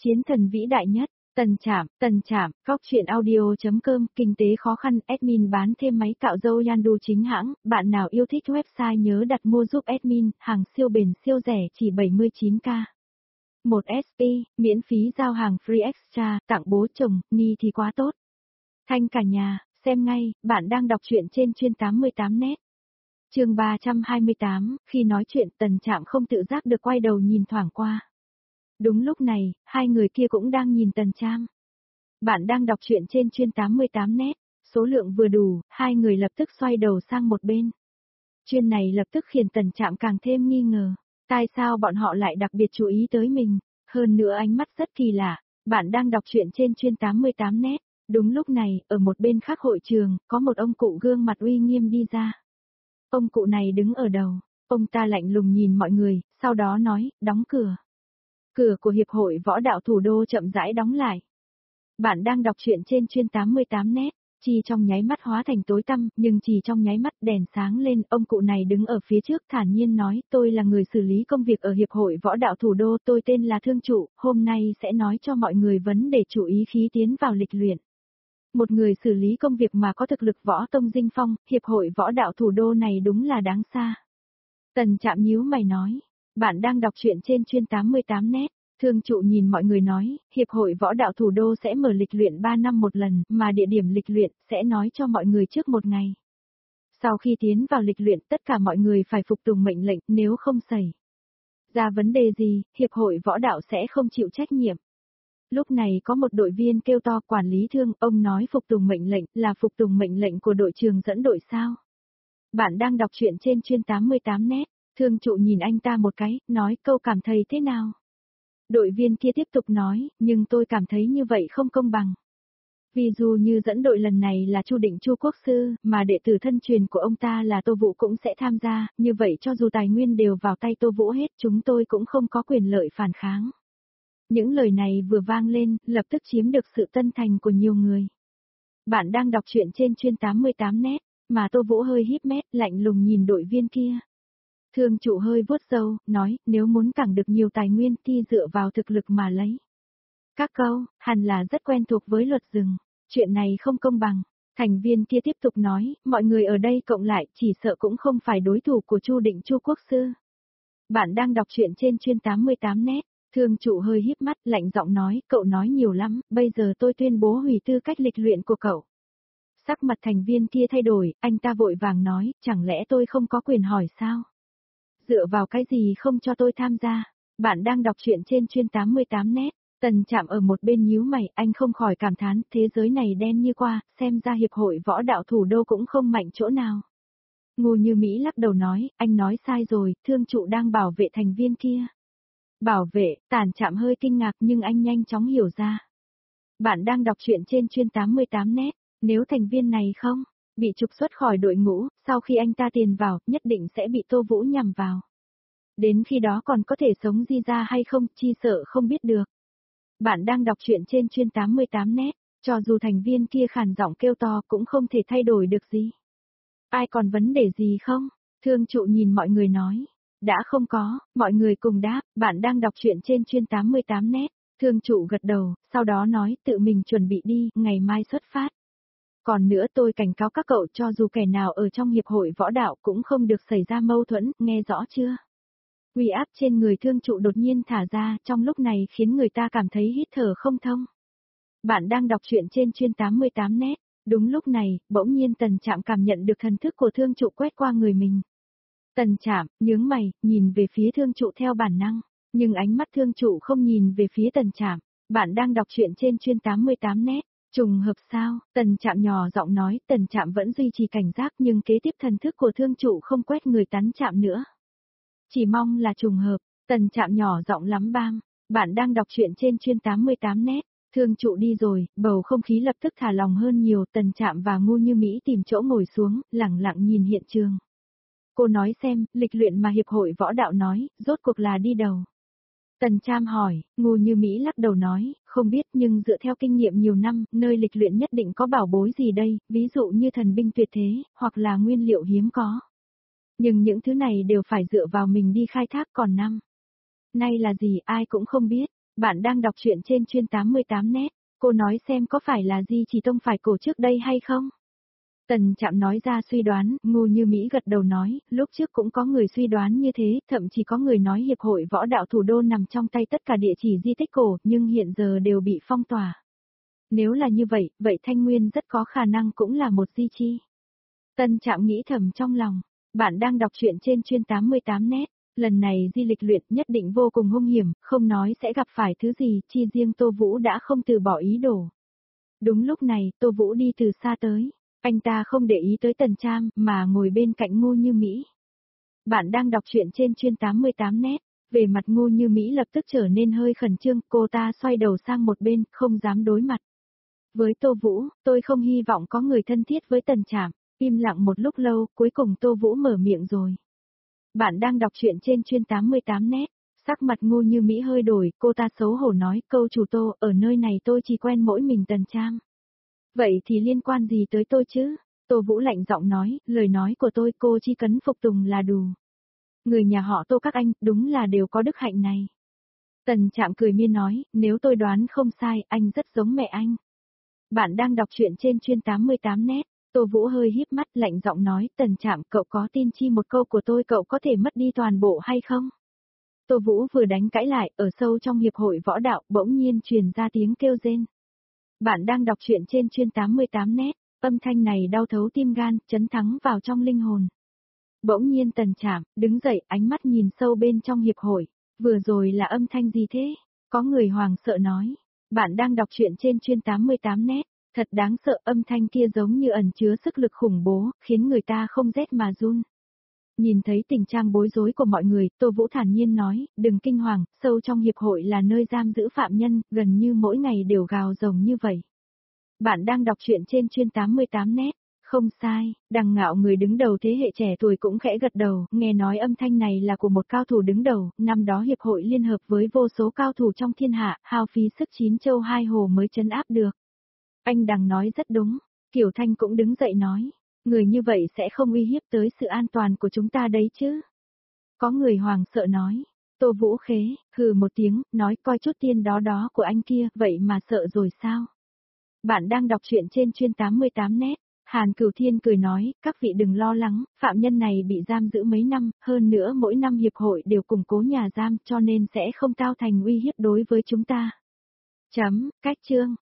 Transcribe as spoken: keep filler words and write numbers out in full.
Chiến thần vĩ đại nhất, Tần Trạm, Tần Trạm, Góc truyện audio.com, kinh tế khó khăn, admin bán thêm máy cạo râu Yandu chính hãng, bạn nào yêu thích website nhớ đặt mua giúp admin, hàng siêu bền siêu rẻ chỉ bảy mươi chín k. một ét pê, miễn phí giao hàng free extra, tặng bố chồng, ni thì quá tốt. Thanh cả nhà, xem ngay, bạn đang đọc truyện trên chuyên tám mươi tám net. Chương ba trăm hai mươi tám, khi nói chuyện Tần Trạm không tự giác được quay đầu nhìn thoảng qua. Đúng lúc này, hai người kia cũng đang nhìn Tần Trạm. Bạn đang đọc truyện trên chuyên tám mươi tám net, số lượng vừa đủ, hai người lập tức xoay đầu sang một bên. Chuyên này lập tức khiến Tần Trạm càng thêm nghi ngờ, tại sao bọn họ lại đặc biệt chú ý tới mình, hơn nữa ánh mắt rất kỳ lạ. Bạn đang đọc truyện trên chuyên tám mươi tám net, đúng lúc này, ở một bên khác hội trường, có một ông cụ gương mặt uy nghiêm đi ra. Ông cụ này đứng ở đầu, ông ta lạnh lùng nhìn mọi người, sau đó nói, đóng cửa. Cửa của Hiệp hội Võ đạo Thủ đô chậm rãi đóng lại. Bạn đang đọc truyện trên chuyên tám mươi tám net, chỉ trong nháy mắt hóa thành tối tăm, nhưng chỉ trong nháy mắt đèn sáng lên, ông cụ này đứng ở phía trước thản nhiên nói, tôi là người xử lý công việc ở Hiệp hội Võ đạo Thủ đô, tôi tên là Thương Trụ, hôm nay sẽ nói cho mọi người vấn đề chú ý khi tiến vào lịch luyện. Một người xử lý công việc mà có thực lực võ tông dinh phong, Hiệp hội Võ đạo Thủ đô này đúng là đáng xa. Tần Trạm nhíu mày nói, bạn đang đọc truyện trên chuyên tám mươi tám net. Thương Trụ nhìn mọi người nói, Hiệp hội Võ đạo Thủ đô sẽ mở lịch luyện ba năm một lần, mà địa điểm lịch luyện sẽ nói cho mọi người trước một ngày. Sau khi tiến vào lịch luyện tất cả mọi người phải phục tùng mệnh lệnh, nếu không xảy ra vấn đề gì, Hiệp hội Võ đạo sẽ không chịu trách nhiệm. Lúc này có một đội viên kêu to, quản lý Thương, ông nói phục tùng mệnh lệnh, là phục tùng mệnh lệnh của đội trưởng dẫn đội sao? Bạn đang đọc truyện trên chuyên tám mươi tám net, Thương Trụ nhìn anh ta một cái, nói câu cảm thấy thế nào? Đội viên kia tiếp tục nói, nhưng tôi cảm thấy như vậy không công bằng. Vì dù như dẫn đội lần này là Chu Định Chu Quốc Sư, mà đệ tử thân truyền của ông ta là Tô Vũ cũng sẽ tham gia, như vậy cho dù tài nguyên đều vào tay Tô Vũ hết, chúng tôi cũng không có quyền lợi phản kháng. Những lời này vừa vang lên, lập tức chiếm được sự tân thành của nhiều người. Bạn đang đọc truyện trên chuyên tám mươi tám net, mà Tô Vũ hơi híp mét, lạnh lùng nhìn đội viên kia. Thương Trụ hơi vuốt râu, nói, nếu muốn càng được nhiều tài nguyên thì dựa vào thực lực mà lấy. Các câu, hẳn là rất quen thuộc với luật rừng, chuyện này không công bằng. Thành viên kia tiếp tục nói, mọi người ở đây cộng lại chỉ sợ cũng không phải đối thủ của Chu Định Chu Quốc Sư. Bạn đang đọc truyện trên chuyên tám mươi tám net, Thương Trụ hơi híp mắt, lạnh giọng nói, cậu nói nhiều lắm, bây giờ tôi tuyên bố hủy tư cách lịch luyện của cậu. Sắc mặt thành viên kia thay đổi, anh ta vội vàng nói, chẳng lẽ tôi không có quyền hỏi sao? Dựa vào cái gì không cho tôi tham gia? Bạn đang đọc truyện trên chuyên tám mươi tám net, Tần Trạm ở một bên nhíu mày, anh không khỏi cảm thán, thế giới này đen như qua, xem ra Hiệp hội Võ đạo Thủ đô cũng không mạnh chỗ nào. Ngô Như Mỹ lắc đầu nói, anh nói sai rồi, Thương Trụ đang bảo vệ thành viên kia. Bảo vệ, Tần Trạm hơi kinh ngạc nhưng anh nhanh chóng hiểu ra. Bạn đang đọc truyện trên chuyên tám mươi tám net, nếu thành viên này không bị trục xuất khỏi đội ngũ, sau khi anh ta tiền vào, nhất định sẽ bị Tô Vũ nhằm vào. Đến khi đó còn có thể sống di ra hay không, chi sợ không biết được. Bạn đang đọc truyện trên chuyên tám mươi tám net, cho dù thành viên kia khàn giọng kêu to cũng không thể thay đổi được gì. Ai còn vấn đề gì không? Thương Trụ nhìn mọi người nói. Đã không có, mọi người cùng đáp, bạn đang đọc truyện trên chuyên tám mươi tám net. Thương Trụ gật đầu, sau đó nói tự mình chuẩn bị đi, ngày mai xuất phát. Còn nữa tôi cảnh cáo các cậu cho dù kẻ nào ở trong Hiệp hội Võ đạo cũng không được xảy ra mâu thuẫn, nghe rõ chưa? Uy áp trên người Thương Trụ đột nhiên thả ra, trong lúc này khiến người ta cảm thấy hít thở không thông. Bạn đang đọc truyện trên chuyên tám mươi tám net, đúng lúc này, bỗng nhiên Tần Trạm cảm nhận được thần thức của Thương Trụ quét qua người mình. Tần Trạm, nhướng mày, nhìn về phía Thương Trụ theo bản năng, nhưng ánh mắt Thương Trụ không nhìn về phía Tần Trạm. Bạn đang đọc truyện trên chuyên tám mươi tám net. Trùng hợp sao? Tần Trạm nhỏ giọng nói, Tần Trạm vẫn duy trì cảnh giác nhưng kế tiếp thần thức của Thương Trụ không quét người Tấn Trạm nữa. Chỉ mong là trùng hợp, Tần Trạm nhỏ giọng lắm bam. Bạn đang đọc truyện trên chuyên tám mươi tám net, Thương Trụ đi rồi, bầu không khí lập tức thả lòng hơn nhiều, Tần Trạm và Ngô Như Mỹ tìm chỗ ngồi xuống, lẳng lặng nhìn hiện trường. Cô nói xem, lịch luyện mà Hiệp hội Võ đạo nói, rốt cuộc là đi đâu? Tần Trạm hỏi, Ngô Như Mỹ lắc đầu nói, không biết nhưng dựa theo kinh nghiệm nhiều năm, nơi lịch luyện nhất định có bảo bối gì đây, ví dụ như thần binh tuyệt thế, hoặc là nguyên liệu hiếm có. Nhưng những thứ này đều phải dựa vào mình đi khai thác còn năm nay là gì ai cũng không biết. Bạn đang đọc truyện trên chuyên tám mươi tám net, cô nói xem có phải là Di Chỉ Tông phải cổ trước đây hay không? Tần Trạm nói ra suy đoán, Ngô Như Mỹ gật đầu nói, lúc trước cũng có người suy đoán như thế, thậm chí có người nói Hiệp hội Võ đạo Thủ đô nằm trong tay tất cả địa chỉ di tích cổ, nhưng hiện giờ đều bị phong tỏa. Nếu là như vậy, vậy Thanh Nguyên rất có khả năng cũng là một di chi. Tần Trạm nghĩ thầm trong lòng, bạn đang đọc truyện trên chuyên tám mươi tám net, lần này di lịch luyện nhất định vô cùng hung hiểm, không nói sẽ gặp phải thứ gì, chi riêng Tô Vũ đã không từ bỏ ý đồ. Đúng lúc này, Tô Vũ đi từ xa tới. Anh ta không để ý tới Tần Trạm mà ngồi bên cạnh Ngô Như Mỹ. Bạn đang đọc truyện trên chuyên tám mươi tám net, về mặt Ngô Như Mỹ lập tức trở nên hơi khẩn trương, cô ta xoay đầu sang một bên, không dám đối mặt. Với Tô Vũ, tôi không hy vọng có người thân thiết với Tần Trạm, im lặng một lúc lâu, cuối cùng Tô Vũ mở miệng rồi. Bạn đang đọc truyện trên chuyên tám mươi tám net, sắc mặt Ngô Như Mỹ hơi đổi, cô ta xấu hổ nói, câu chủ Tô, ở nơi này tôi chỉ quen mỗi mình Tần Trạm. Vậy thì liên quan gì tới tôi chứ? Tô Vũ lạnh giọng nói, lời nói của tôi cô chỉ cần phục tùng là đủ. Người nhà họ Tô các anh, đúng là đều có đức hạnh này. Tần Trạm cười miên nói, nếu tôi đoán không sai, anh rất giống mẹ anh. Bạn đang đọc truyện trên chuyên tám mươi tám net, Tô Vũ hơi híp mắt lạnh giọng nói, Tần Trạm cậu có tin chi một câu của tôi cậu có thể mất đi toàn bộ hay không? Tô Vũ vừa đánh cãi lại, ở sâu trong hiệp hội võ đạo bỗng nhiên truyền ra tiếng kêu rên. Bạn đang đọc truyện trên chuyên tám mươi tám net, âm thanh này đau thấu tim gan, chấn thắng vào trong linh hồn. Bỗng nhiên Tần Trạm đứng dậy, ánh mắt nhìn sâu bên trong hiệp hội, vừa rồi là âm thanh gì thế? Có người hoàng sợ nói, bạn đang đọc truyện trên chuyên tám mươi tám net, thật đáng sợ, âm thanh kia giống như ẩn chứa sức lực khủng bố, khiến người ta không rét mà run. Nhìn thấy tình trạng bối rối của mọi người, Tô Vũ thản nhiên nói, đừng kinh hoàng, sâu trong hiệp hội là nơi giam giữ phạm nhân, gần như mỗi ngày đều gào rồng như vậy. Bạn đang đọc truyện trên chuyên tám mươi tám net, không sai, Đằng Ngạo người đứng đầu thế hệ trẻ tuổi cũng khẽ gật đầu, nghe nói âm thanh này là của một cao thủ đứng đầu, năm đó hiệp hội liên hợp với vô số cao thủ trong thiên hạ, hao phí sức chín châu hai hồ mới trấn áp được. Anh Đằng nói rất đúng, Kiều Thanh cũng đứng dậy nói. Người như vậy sẽ không uy hiếp tới sự an toàn của chúng ta đấy chứ. Có người hoàng sợ nói. Tô Vũ khế, hừ một tiếng, nói coi chút tiên đó đó của anh kia, vậy mà sợ rồi sao? Bạn đang đọc truyện trên chuyên tám mươi tám net. Hàn Cửu Thiên cười nói, các vị đừng lo lắng, phạm nhân này bị giam giữ mấy năm, hơn nữa mỗi năm hiệp hội đều củng cố nhà giam cho nên sẽ không tạo thành uy hiếp đối với chúng ta. Chấm, cách chương.